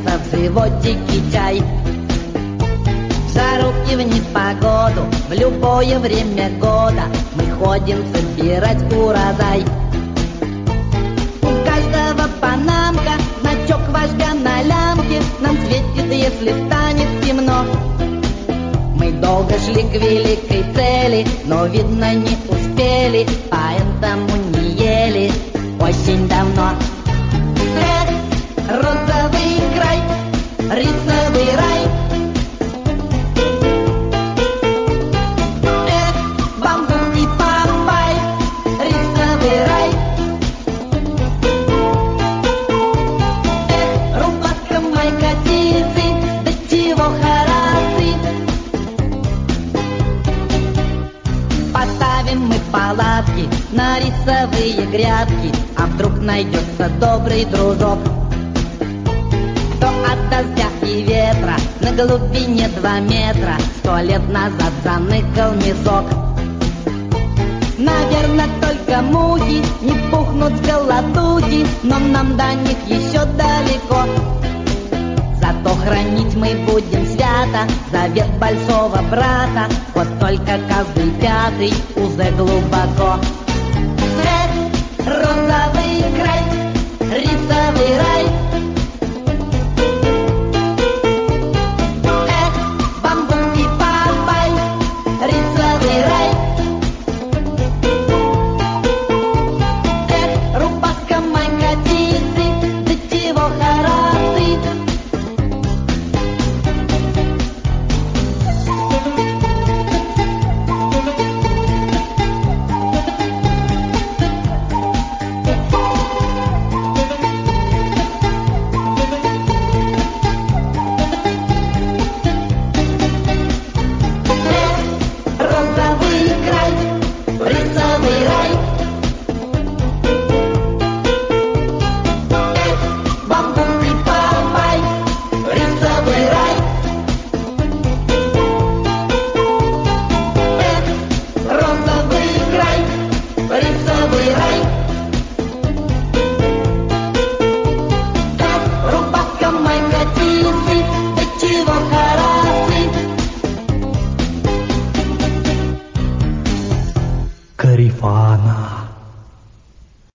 плещется в животике чай. В жару и в непогоду, в любое время года мы ходим собирать урожай. У каждого панамка, значок вождя на лямке, нам светит, если станет темно. Мы долго шли к великой цели, но, видно, не успели, поэтому не ели очень давно. Розовый край, рисовый рай. Бамбук и папай, рисовый рай. Рубашка, майка, тисы, да чего хороши. Поставим мы палатки на рисовые грядки, а вдруг найдется добрый дружок, кто от дождя и ветра на глубине 2 метра 100 лет назад заныкал мешок. Наверно, только мухи не пухнут с голодухи, но нам до них еще далеко. Зато хранить мы будем свято завет большого брата, вот только каждый 5-й уже глубоко. Розовый край, рисовый рай. Бамбук и папай, рисовый рай. Рубашка, майка, тисы, да чего хороши. Розовый край, рисовый рай. Бамбук и папай, рисовый рай. Розовый край, рисовый рай. Рубашка, майка, тисы, да чего хороши. Карифана.